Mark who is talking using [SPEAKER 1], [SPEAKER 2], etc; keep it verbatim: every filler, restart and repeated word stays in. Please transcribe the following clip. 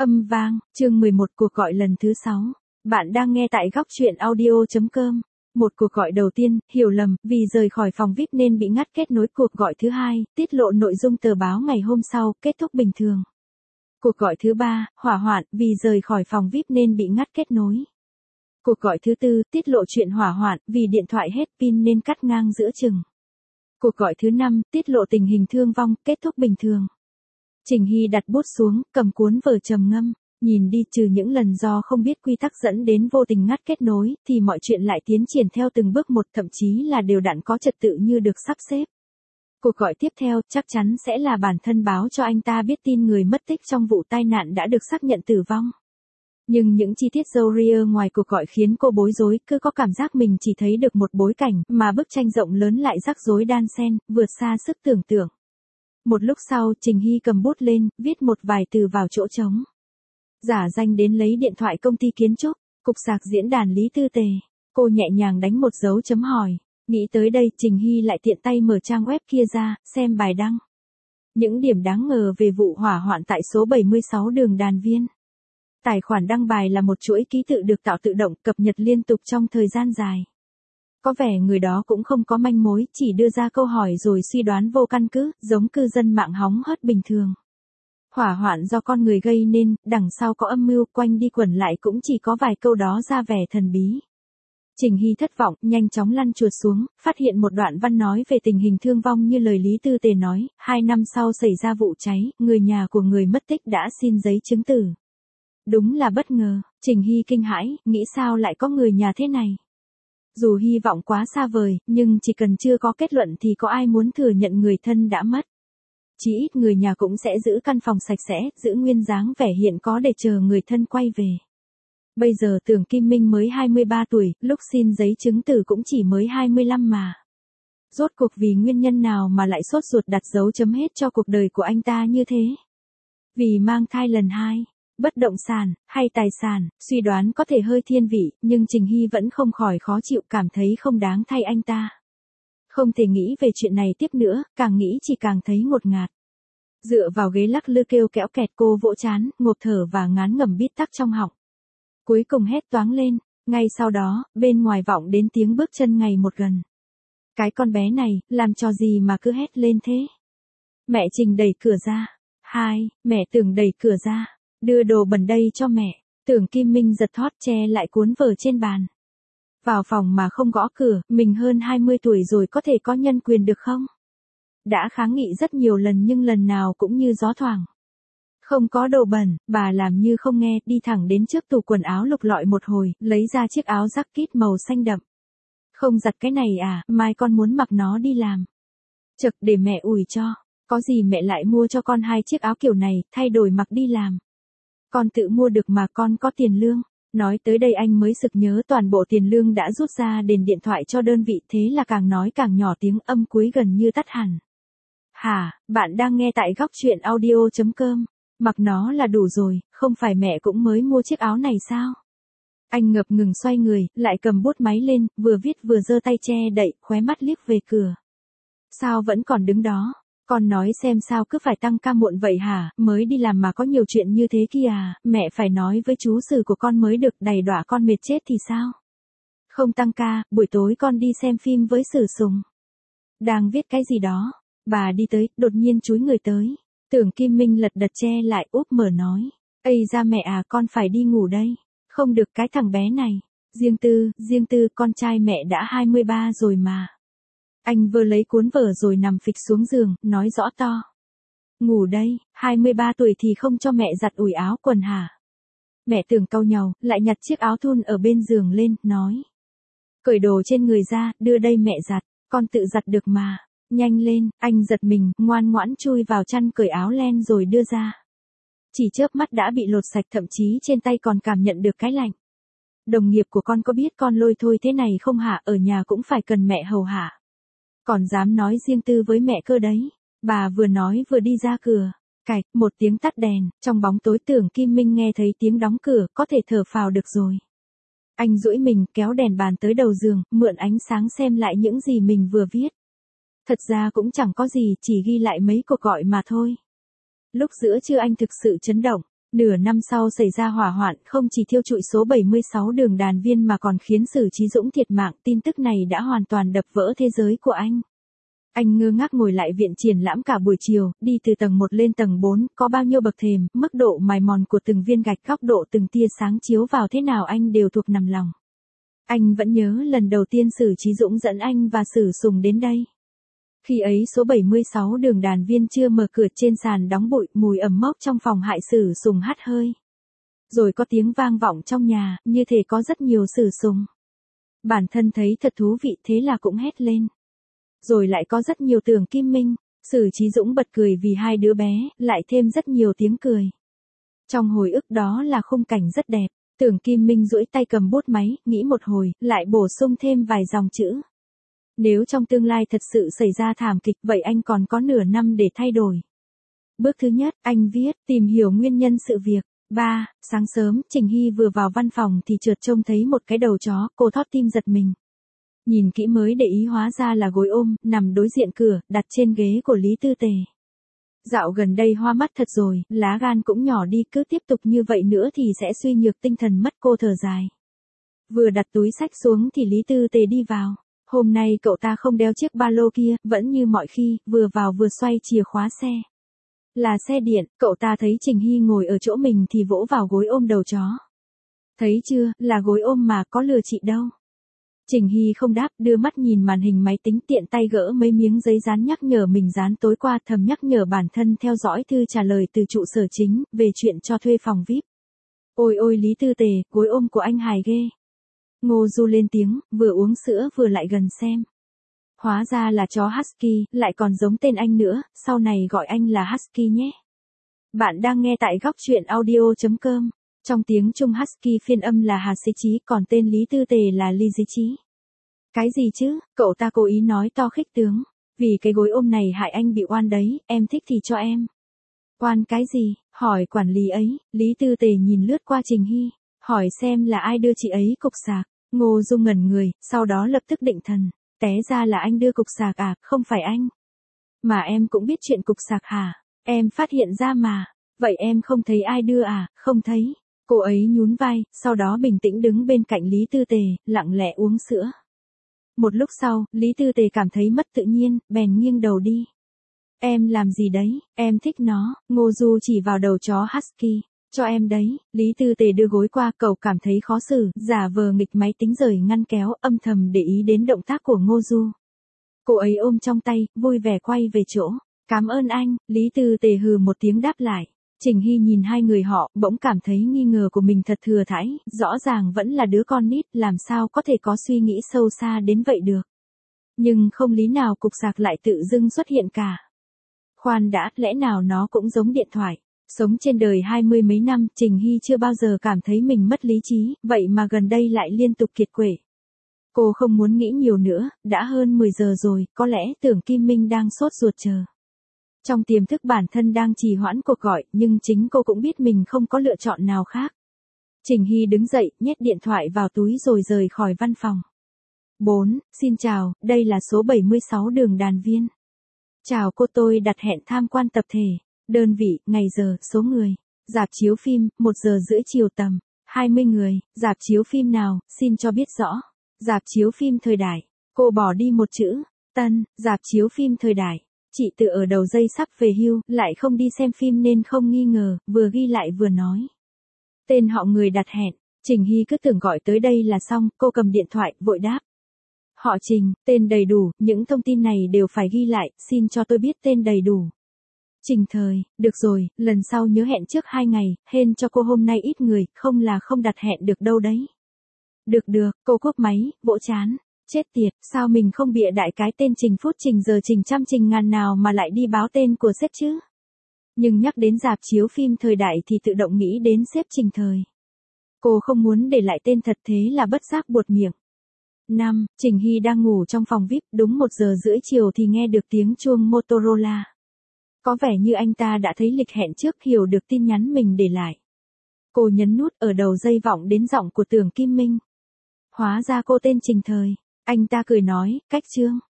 [SPEAKER 1] Âm vang, chương mười một cuộc gọi lần thứ sáu. Bạn đang nghe tại góc truyện audio chấm com. Một cuộc gọi đầu tiên, hiểu lầm, vì rời khỏi phòng vi ai pi nên bị ngắt kết nối. Cuộc gọi thứ hai, tiết lộ nội dung tờ báo ngày hôm sau, kết thúc bình thường. Cuộc gọi thứ ba, hỏa hoạn, vì rời khỏi phòng vi ai pi nên bị ngắt kết nối. Cuộc gọi thứ tư, tiết lộ chuyện hỏa hoạn, vì điện thoại hết pin nên cắt ngang giữa chừng. Cuộc gọi thứ năm, tiết lộ tình hình thương vong, kết thúc bình thường. Trình Hy đặt bút xuống, cầm cuốn vở trầm ngâm, nhìn đi, trừ những lần do không biết quy tắc dẫn đến vô tình ngắt kết nối, thì mọi chuyện lại tiến triển theo từng bước một, thậm chí là đều đặn có trật tự như được sắp xếp. Cuộc gọi tiếp theo chắc chắn sẽ là bản thân báo cho anh ta biết tin người mất tích trong vụ tai nạn đã được xác nhận tử vong. Nhưng những chi tiết râu ria ngoài cuộc gọi khiến cô bối rối, cứ có cảm giác mình chỉ thấy được một bối cảnh, mà bức tranh rộng lớn lại rắc rối đan xen, vượt xa sức tưởng tượng. Một lúc sau, Trình Hy cầm bút lên, viết một vài từ vào chỗ trống. Giả danh đến lấy điện thoại công ty kiến trúc, cục sạc diễn đàn Lý Tư Tề. Cô nhẹ nhàng đánh một dấu chấm hỏi. Nghĩ tới đây, Trình Hy lại tiện tay mở trang web kia ra, xem bài đăng. Những điểm đáng ngờ về vụ hỏa hoạn tại số bảy mươi sáu đường Đàn Viên. Tài khoản đăng bài là một chuỗi ký tự được tạo tự động, cập nhật liên tục trong thời gian dài. Có vẻ người đó cũng không có manh mối, chỉ đưa ra câu hỏi rồi suy đoán vô căn cứ, giống cư dân mạng hóng hớt bình thường. Hỏa hoạn do con người gây nên, đằng sau có âm mưu, quanh đi quẩn lại cũng chỉ có vài câu đó ra vẻ thần bí. Trình Hy thất vọng, nhanh chóng lăn chuột xuống, phát hiện một đoạn văn nói về tình hình thương vong như lời Lý Tư Tề nói, hai năm sau xảy ra vụ cháy, người nhà của người mất tích đã xin giấy chứng tử. Đúng là bất ngờ, Trình Hy kinh hãi, nghĩ sao lại có người nhà thế này. Dù hy vọng quá xa vời, nhưng chỉ cần chưa có kết luận thì có ai muốn thừa nhận người thân đã mất. Chỉ ít người nhà cũng sẽ giữ căn phòng sạch sẽ, giữ nguyên dáng vẻ hiện có để chờ người thân quay về. Bây giờ Tưởng Kim Minh mới hai mươi ba tuổi, lúc xin giấy chứng tử cũng chỉ mới hai mươi lăm mà. Rốt cuộc vì nguyên nhân nào mà lại sốt ruột đặt dấu chấm hết cho cuộc đời của anh ta như thế? Vì mang thai lần hai, bất động sản, hay tài sản, suy đoán có thể hơi thiên vị, nhưng Trình Hy vẫn không khỏi khó chịu, cảm thấy không đáng thay anh ta. Không thể nghĩ về chuyện này tiếp nữa, càng nghĩ chỉ càng thấy ngột ngạt. Dựa vào ghế lắc lư kêu kẽo kẹt, cô vỗ trán, ngộp thở và ngán ngẩm bít tắc trong họng. Cuối cùng hét toáng lên, ngay sau đó, bên ngoài vọng đến tiếng bước chân ngày một gần. Cái con bé này, làm trò gì mà cứ hét lên thế? Mẹ Trình đẩy cửa ra. Hai, mẹ Tưởng đẩy cửa ra. Đưa đồ bẩn đây cho mẹ. Tưởng Kim Minh giật thót che lại cuốn vở trên bàn. Vào phòng mà không gõ cửa, mình hơn hai mươi tuổi rồi có thể có nhân quyền được không? Đã kháng nghị rất nhiều lần nhưng lần nào cũng như gió thoảng. Không có đồ bẩn, bà làm như không nghe, đi thẳng đến trước tủ quần áo lục lọi một hồi, lấy ra chiếc áo jacket màu xanh đậm. Không giặt cái này à, mai con muốn mặc nó đi làm. Chực, để mẹ ủi cho. Có gì mẹ lại mua cho con hai chiếc áo kiểu này, thay đổi mặc đi làm. Con tự mua được mà, con có tiền lương. Nói tới đây anh mới sực nhớ toàn bộ tiền lương đã rút ra đền điện thoại cho đơn vị, thế là càng nói càng nhỏ, tiếng âm cuối gần như tắt hẳn. Hả, bạn đang nghe tại góc truyện audio chấm com. Mặc nó là đủ rồi, không phải mẹ cũng mới mua chiếc áo này sao? Anh ngập ngừng xoay người, lại cầm bút máy lên, vừa viết vừa giơ tay che đậy, khóe mắt liếc về cửa. Sao vẫn còn đứng đó? Con nói xem sao cứ phải tăng ca muộn vậy hả, mới đi làm mà có nhiều chuyện như thế kia à, mẹ phải nói với chú xử của con mới được, đầy đọa con mệt chết thì sao? Không tăng ca, buổi tối con đi xem phim với Sử Sùng. Đang viết cái gì đó, bà đi tới, đột nhiên chúi người tới. Tưởng Kim Minh lật đật che lại, úp mở nói. Ây ra mẹ à, con phải đi ngủ đây. Không được, cái thằng bé này. Riêng Tư, Riêng Tư, con trai mẹ đã hai mươi ba rồi mà. Anh vừa lấy cuốn vở rồi nằm phịch xuống giường, nói rõ to. Ngủ đây, hai mươi ba tuổi thì không cho mẹ giặt ủi áo quần hả? Mẹ Tưởng cau nhàu, lại nhặt chiếc áo thun ở bên giường lên, nói. Cởi đồ trên người ra, đưa đây mẹ giặt, con tự giặt được mà. Nhanh lên, anh giật mình, ngoan ngoãn chui vào chăn cởi áo len rồi đưa ra. Chỉ chớp mắt đã bị lột sạch, thậm chí trên tay còn cảm nhận được cái lạnh. Đồng nghiệp của con có biết con lôi thôi thế này không hả, ở nhà cũng phải cần mẹ hầu hạ. Còn dám nói riêng tư với mẹ cơ đấy. Bà vừa nói vừa đi ra cửa. Cạch, một tiếng tắt đèn, trong bóng tối Tưởng Kim Minh nghe thấy tiếng đóng cửa, có thể thở phào được rồi. Anh duỗi mình, kéo đèn bàn tới đầu giường, mượn ánh sáng xem lại những gì mình vừa viết. Thật ra cũng chẳng có gì, chỉ ghi lại mấy cuộc gọi mà thôi. Lúc giữa trưa anh thực sự chấn động, Nửa năm sau xảy ra hỏa hoạn không chỉ thiêu trụi số bảy mươi sáu đường đàn viên mà còn khiến Sử Chí Dũng thiệt mạng, tin tức này đã hoàn toàn đập vỡ thế giới của anh. Anh ngơ ngác ngồi lại viện triển lãm cả buổi chiều, đi từ tầng một lên tầng bốn, có bao nhiêu bậc thềm, mức độ mài mòn của từng viên gạch, góc độ từng tia sáng chiếu vào thế nào anh đều thuộc nằm lòng. Anh vẫn nhớ lần đầu tiên Sử Chí Dũng dẫn anh và Sử Sùng đến đây. Khi ấy số bảy mươi sáu đường đàn viên chưa mở cửa, trên sàn đóng bụi, mùi ẩm mốc trong phòng hại Sử Sùng hắt hơi. Rồi có tiếng vang vọng trong nhà, như thể có rất nhiều Sử Sùng. Bản thân thấy thật thú vị thế là cũng hét lên. Rồi lại có rất nhiều Tưởng Kim Minh, Sử Chí Dũng bật cười vì hai đứa bé, lại thêm rất nhiều tiếng cười. Trong hồi ức đó là khung cảnh rất đẹp, Tưởng Kim Minh duỗi tay cầm bút máy, nghĩ một hồi, lại bổ sung thêm vài dòng chữ. Nếu trong tương lai thật sự xảy ra thảm kịch vậy anh còn có nửa năm để thay đổi. Bước thứ nhất, anh viết, tìm hiểu nguyên nhân sự việc. ba. Sáng sớm, Trình Hy vừa vào văn phòng thì chợt trông thấy một cái đầu chó, cô thót tim giật mình. Nhìn kỹ mới để ý hóa ra là gối ôm, nằm đối diện cửa, đặt trên ghế của Lý Tư Tề. Dạo gần đây hoa mắt thật rồi, lá gan cũng nhỏ đi, cứ tiếp tục như vậy nữa thì sẽ suy nhược tinh thần mất, cô thở dài. Vừa đặt túi sách xuống thì Lý Tư Tề đi vào. Hôm nay cậu ta không đeo chiếc ba lô kia, vẫn như mọi khi, vừa vào vừa xoay chìa khóa xe. Là xe điện, cậu ta thấy Trình Hy ngồi ở chỗ mình thì vỗ vào gối ôm đầu chó. Thấy chưa, là gối ôm mà, có lừa chị đâu. Trình Hy không đáp, đưa mắt nhìn màn hình máy tính, tiện tay gỡ mấy miếng giấy dán nhắc nhở mình dán tối qua, thầm nhắc nhở bản thân theo dõi thư trả lời từ trụ sở chính, về chuyện cho thuê phòng vi ai pi. Ôi ôi Lý Tư Tề, gối ôm của anh hài ghê. Ngô Du lên tiếng, vừa uống sữa vừa lại gần xem. Hóa ra là chó Husky, lại còn giống tên anh nữa, sau này gọi anh là Husky nhé. Bạn đang nghe tại góc truyện audio chấm com. Trong tiếng Trung Husky phiên âm là Hà Sĩ Chí, còn tên Lý Tư Tề là Lý Sĩ Chí. Cái gì chứ, cậu ta cố ý nói to khích tướng. Vì cái gối ôm này hại anh bị oan đấy, em thích thì cho em. Oan cái gì, hỏi quản lý ấy, Lý Tư Tề nhìn lướt qua Trình Hy, hỏi xem là ai đưa chị ấy cục sạc. Ngô Du ngẩn người, sau đó lập tức định thần. Té ra là anh đưa cục sạc à, không phải anh. Mà em cũng biết chuyện cục sạc hả? Em phát hiện ra mà. Vậy em không thấy ai đưa à? Không thấy. Cô ấy nhún vai, sau đó bình tĩnh đứng bên cạnh Lý Tư Tề, lặng lẽ uống sữa. Một lúc sau, Lý Tư Tề cảm thấy mất tự nhiên, bèn nghiêng đầu đi. Em làm gì đấy? Em thích nó. Ngô Du chỉ vào đầu chó Husky. Cho em đấy. Lý Tư Tề đưa gối qua, cậu cảm thấy khó xử, giả vờ nghịch máy tính rời ngăn kéo, âm thầm để ý đến động tác của Ngô Du. Cô ấy ôm trong tay, vui vẻ quay về chỗ. Cảm ơn anh. Lý Tư Tề hừ một tiếng đáp lại. Trình Hy nhìn hai người họ, bỗng cảm thấy nghi ngờ của mình thật thừa thãi, rõ ràng vẫn là đứa con nít, làm sao có thể có suy nghĩ sâu xa đến vậy được. Nhưng không lý nào cục sạc lại tự dưng xuất hiện cả. Khoan đã, lẽ nào nó cũng giống điện thoại. Sống trên đời hai mươi mấy năm, Trình Hy chưa bao giờ cảm thấy mình mất lý trí, vậy mà gần đây lại liên tục kiệt quệ. Cô không muốn nghĩ nhiều nữa, đã hơn mười giờ rồi, có lẽ Tưởng Kim Minh đang sốt ruột chờ. Trong tiềm thức bản thân đang trì hoãn cuộc gọi, nhưng chính cô cũng biết mình không có lựa chọn nào khác. Trình Hy đứng dậy, nhét điện thoại vào túi rồi rời khỏi văn phòng. bốn. Xin chào, đây là số bảy mươi sáu đường đàn viên. Chào cô, tôi đặt hẹn tham quan tập thể. Đơn vị, ngày giờ, số người. Rạp chiếu phim, một giờ rưỡi chiều tầm. hai mươi người. Rạp chiếu phim nào, xin cho biết rõ. Rạp chiếu phim Thời Đại. Cô bỏ đi một chữ. Tân, rạp chiếu phim Thời Đại. Chị tự ở đầu dây sắp về hưu, lại không đi xem phim nên không nghi ngờ, vừa ghi lại vừa nói. Tên họ người đặt hẹn. Trình Hy cứ tưởng gọi tới đây là xong, cô cầm điện thoại, vội đáp. Họ Trình, tên đầy đủ, những thông tin này đều phải ghi lại, xin cho tôi biết tên đầy đủ. Trình Thời, được rồi, lần sau nhớ hẹn trước hai ngày, hên cho cô hôm nay ít người, không là không đặt hẹn được đâu đấy. Được được, cô cúp máy, vỗ chán. Chết tiệt, sao mình không bịa đại cái tên Trình phút Trình giờ Trình trăm Trình ngàn nào mà lại đi báo tên của sếp chứ? Nhưng nhắc đến rạp chiếu phim Thời Đại thì tự động nghĩ đến sếp Trình Thời. Cô không muốn để lại tên thật thế là bất giác buột miệng. năm. Trình Hy đang ngủ trong phòng vi ai pi, đúng một giờ rưỡi chiều thì nghe được tiếng chuông Motorola. Có vẻ như anh ta đã thấy lịch hẹn trước, hiểu được tin nhắn mình để lại. Cô nhấn nút, ở đầu dây vọng đến giọng của Tưởng Kim Minh. Hóa ra cô tên Trình Thời. Anh ta cười nói, cách chương.